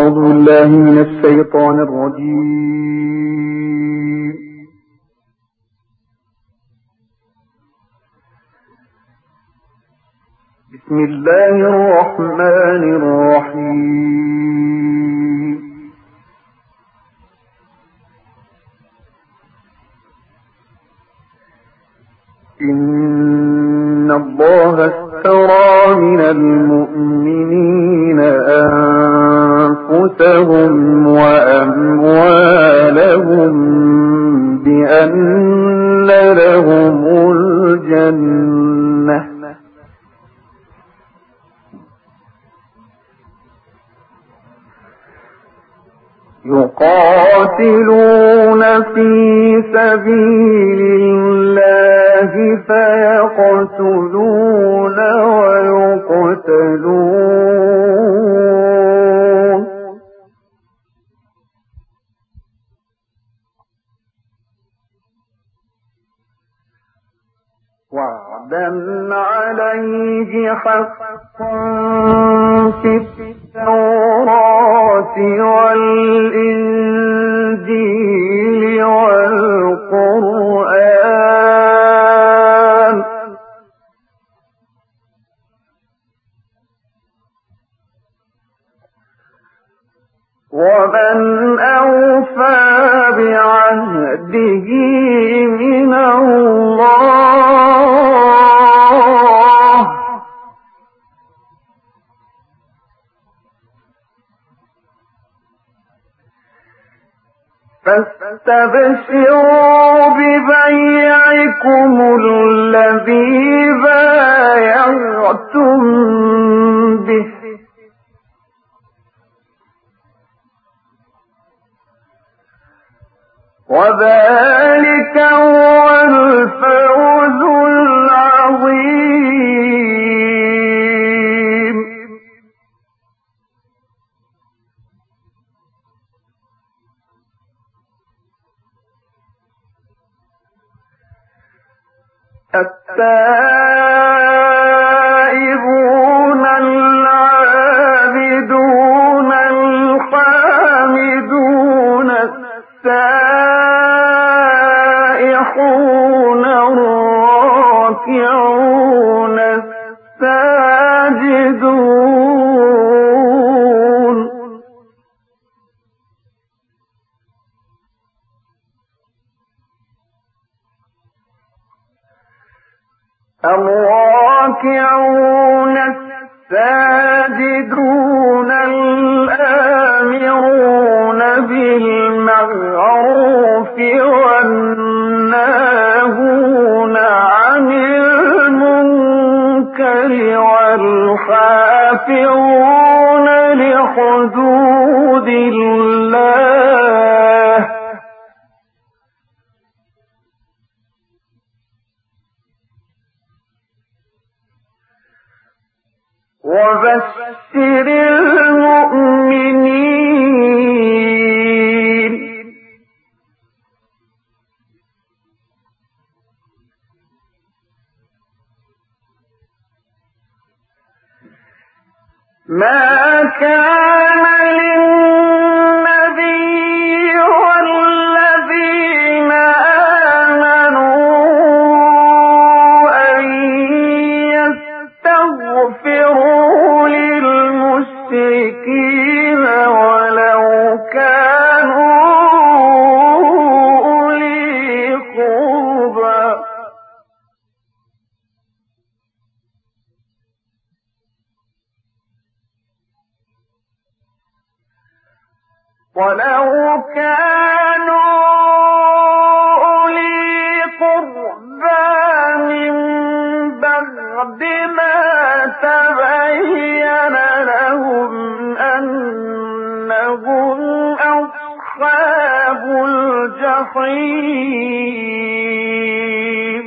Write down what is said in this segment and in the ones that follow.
أعوذ بالله من الشيطان الرجيم. بسم الله الرحمن الرحيم. إن الله اشترى من المؤمنين أنفسهم وأموالهم بأن لهم الجنة يقاتلون في سبيل الله فيقتلون ويقتلون وعدا عليه حقا في التوراة والإنجيل والقرآن ومن أوفى بعهده من الله فاستبشروا ببيعكم الذي بايعتم به وذلك هو الفوز العظيم. التائبون العابدون الحامدون السائحون الراكعون الساجدون الراكعون الساجدون الآمرون بالمعروف والناهون عن المنكر والحافظون لحدود الله وبشر المؤمنين. ما كان للنبي والذين آمنوا أن يستغفروا للمشركين ولو كانوا أولي قربى من بعد ما تبين لهم أنهم أصحاب الجحيم.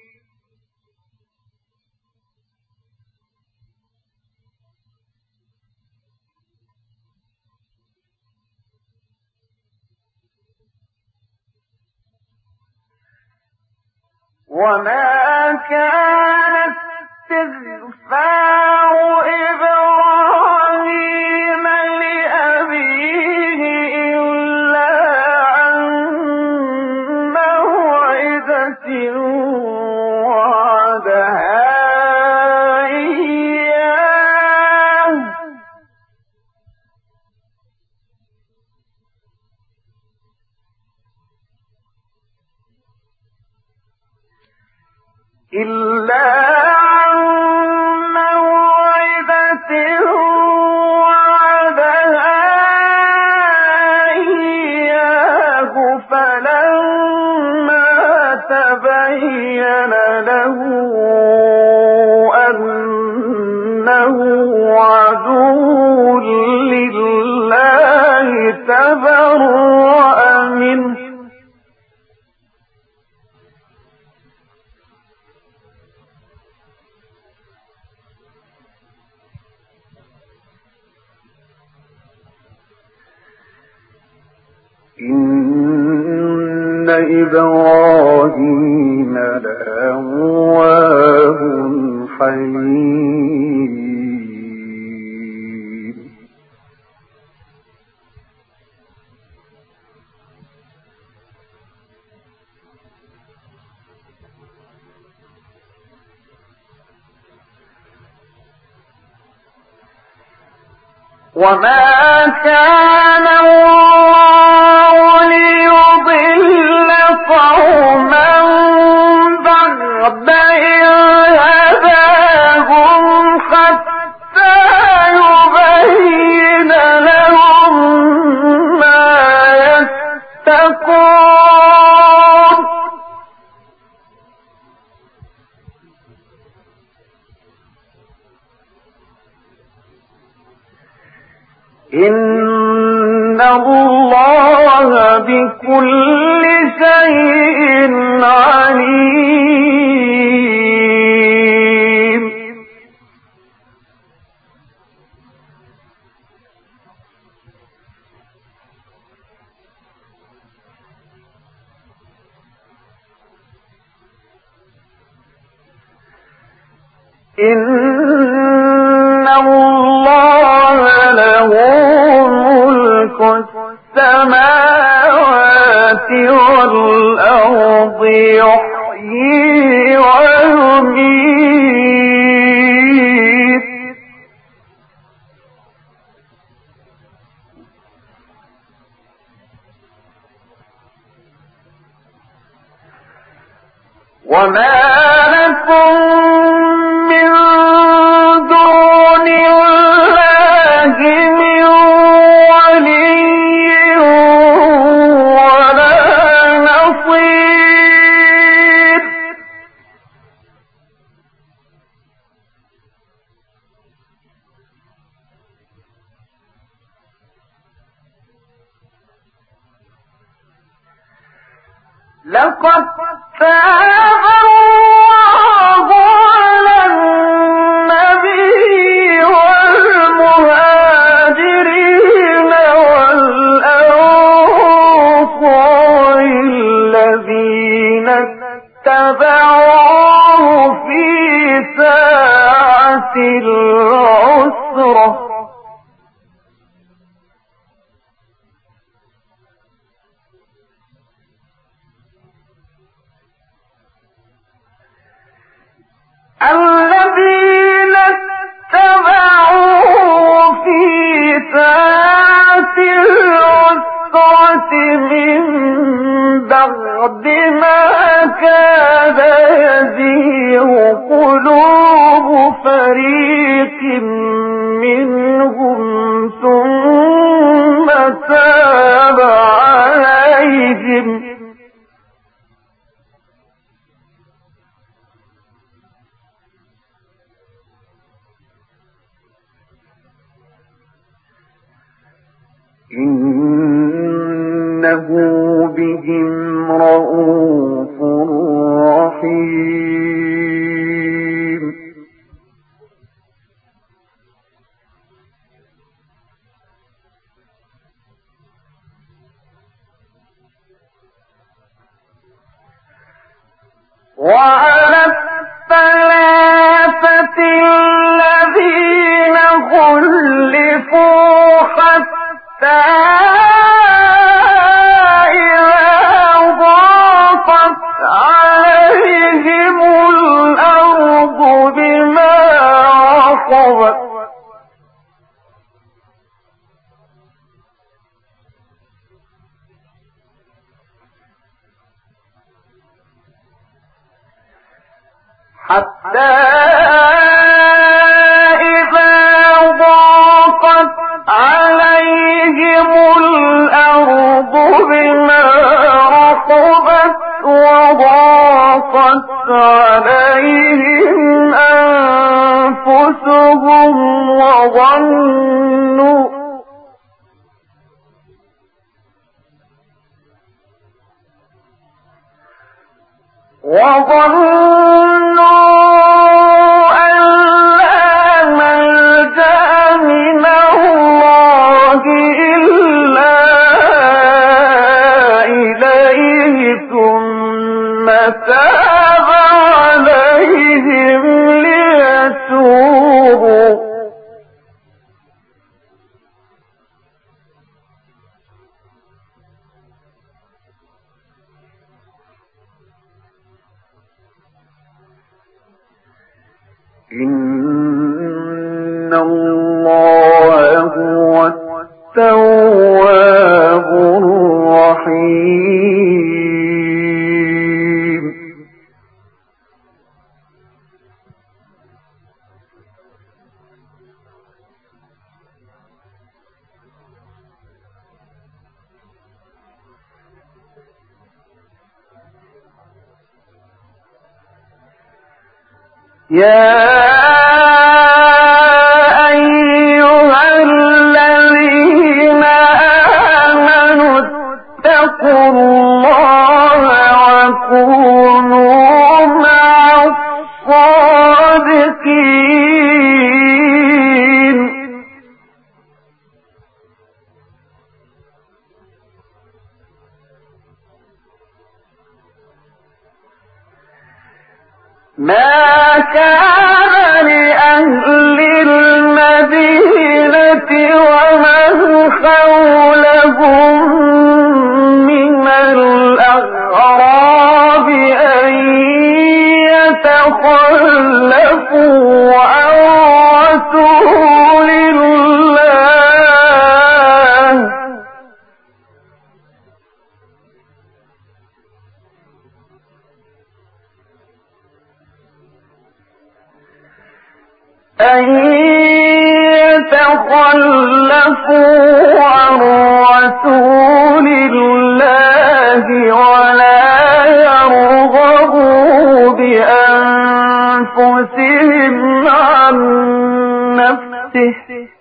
وما كان استغفار إبراهيم لأبيه إلا عن موعدة وعدها إياه فلما تبين له أنه عدو لله تبرأ منه إن إبراهيم لأواه حليم وما كان الله ليضل قوما بعد إذ هداهم حتى يبين لهم ما يتقون إن الله بكل شيء عليم إن الله له ملك السماوات والأرض يحيي ويميت وما لكم من دون الله من ولي ولا نصير لقد تاب الله على النبي والمهاجرين والأنصار الذين اتبعوه في ساعة العسرة الذين اتبعوه في ساعة العسرة من بعد ما كاد يزيغ قلوب فريق منهم ثم تاب عليهم إنه بهم رءوف رحيم وعلى الثلاثة الذين خلفوا حتى إذا ضاقت عليهم الأرض بما رحبت حتى إذا ضاقت عليهم الأرض بما رحبت وضاقت عليهم أنفسهم وظنوا أن لا ملجأ من الله إلا إليه ثم تاب عليهم ليتوبوا إن الله هو التواب الرحيم يا أيها الذين آمنوا اتقوا الله وكونوا مع الصادقين ما كان لأهل المدينة ومن حولهم من الأعراب أن يتخلفوا عن رسول الله ولا يرغبوا بأنفسهم عن نفسه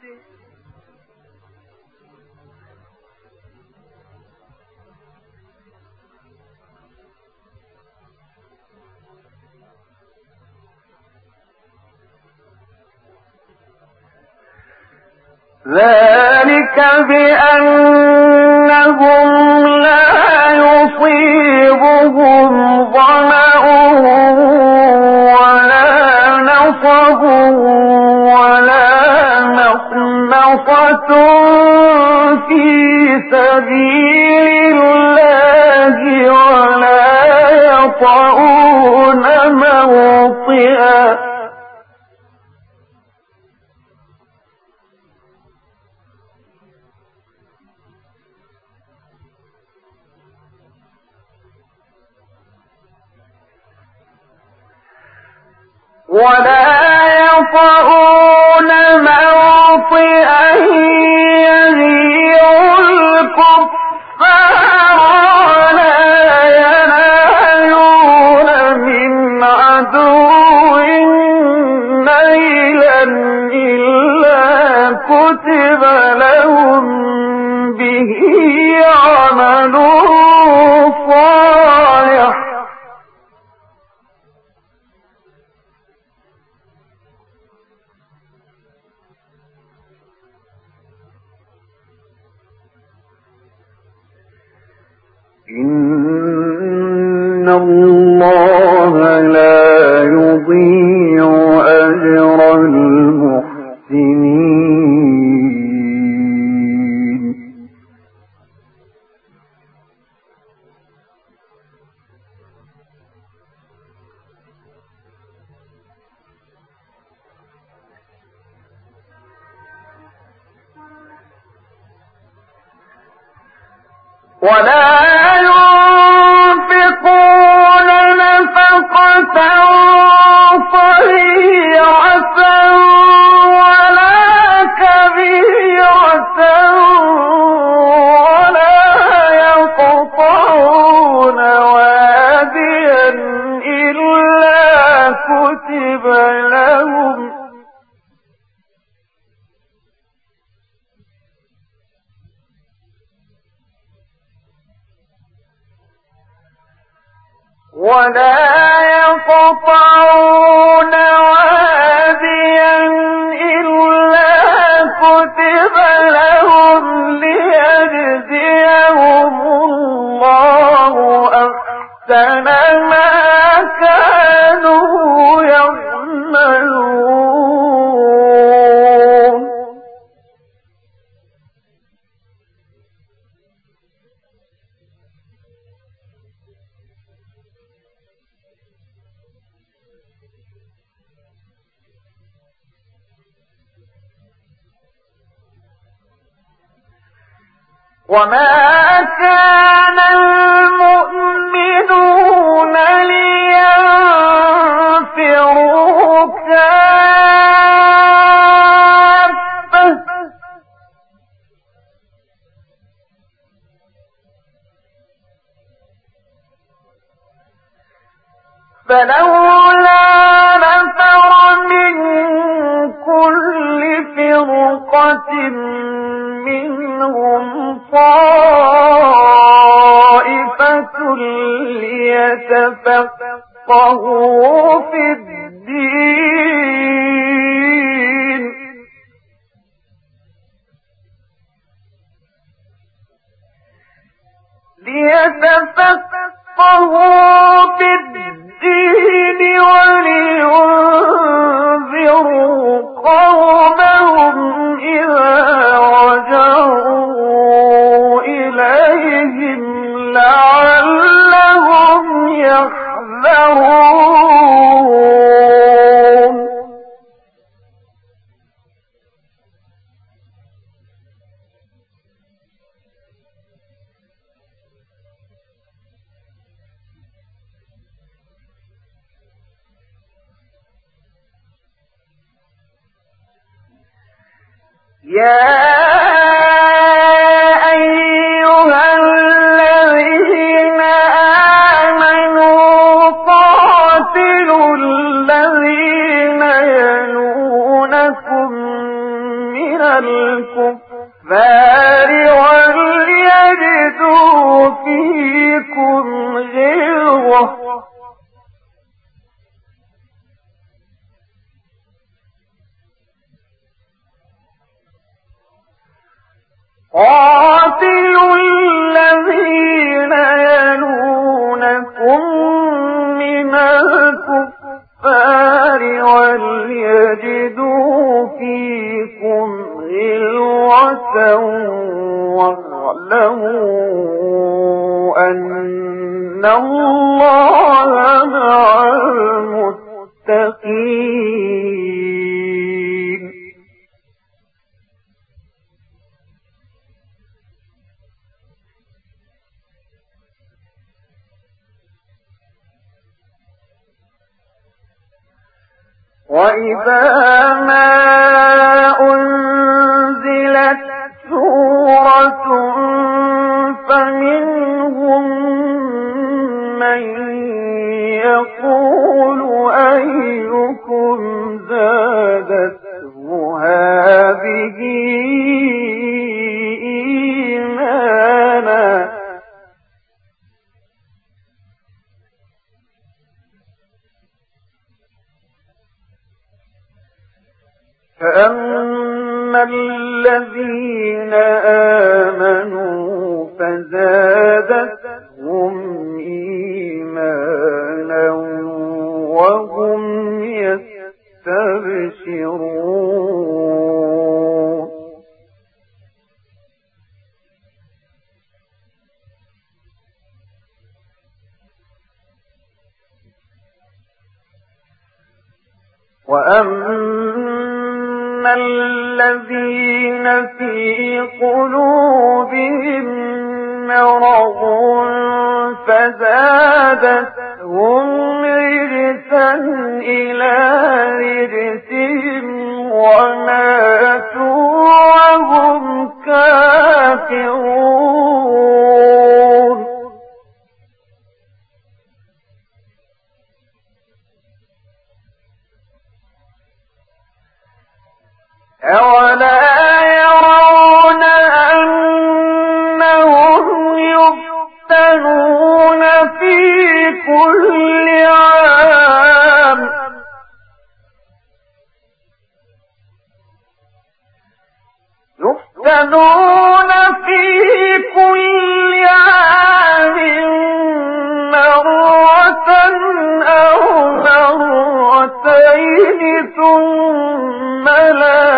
ذلك بأنهم لا يصيبهم ظمأ ولا نصب ولا مخمصة في سبيل الله ولا يطؤون موطئا موطئا يغيظ الكفار ولا ينالون من عدو نيلا إلا كتب لهم به عمل صالح إن الله لا يضيع أجر المحسنين ولا ينفقون نفقة صغيرة صغيرة ولا كبيرة ولا يقطعون واديا إلا كتب لهم ليجزيهم الله أحسن ما كانوا يعملون وما كان المؤمنون لينفروا كافة فلولا نفر من كل فرقة منهم طائفة ليتفقهوا في الدين ولينذروا قومهم إذا رجعوا إليهم لعلهم يحذرون يا أيها الذين آمنوا قاتلوا الذين يلونكم من الكفار وليجدوا فيكم غلظة قاتلوا الذين يلونكم من الكفار وليجدوا فيكم غلظة واعلموا أن الله مع المتقين وإذا ما أنزلت سورة فمنهم من يقول أيكم زادته هذه إيمانا فأما الذين آمنوا فزادتهم إيمانا وهم يستبشرون وأما الذين في قلوبهم مرض فزادتهم رجسا إلى كل عام يفتنون في كل عام مرة أو مرتين ثم لا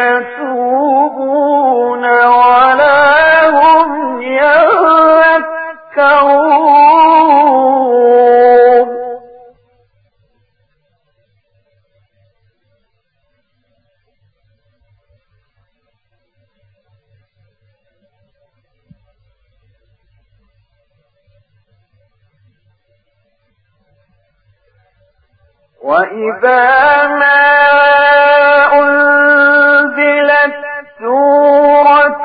يتوبون ولا هم يذكرون وإذا ما أنزلت سورة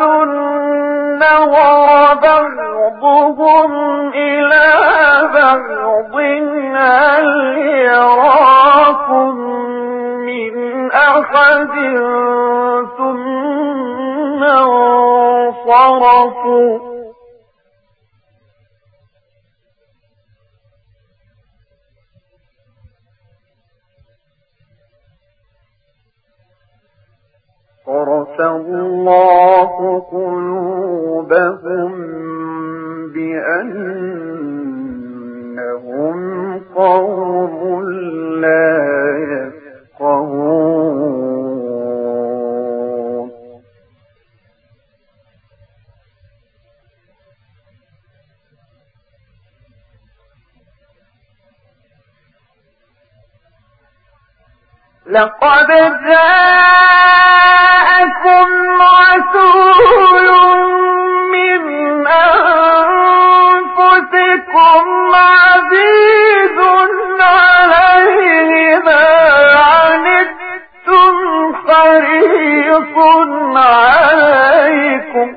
نظر بعضهم إلى بعض هل يراكم من أحد ثم انصرفوا صرف الله قلوبهم بأنهم قوم لا يفقهون لقد جاءكم رسول من أنفسكم عزيز عليه ما عنتم حريص عليكم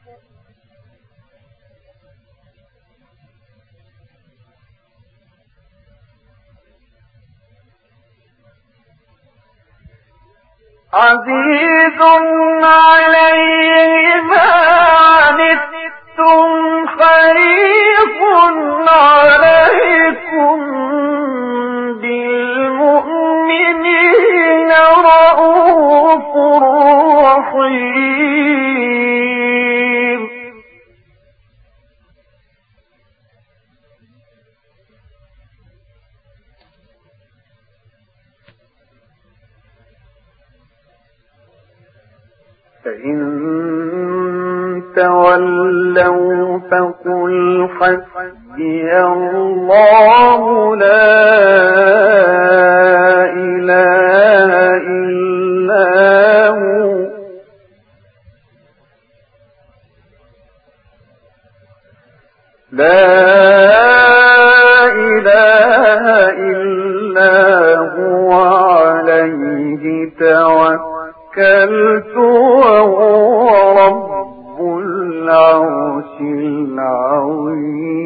عزيز عليه ما عنتم حريص عليكم بالمؤمنين رءوف رحيم فإن تولوا فقل حسبي الله لا إله إلا هو لا إله إلا هو عليه توكلت وهو رب العرش العظيم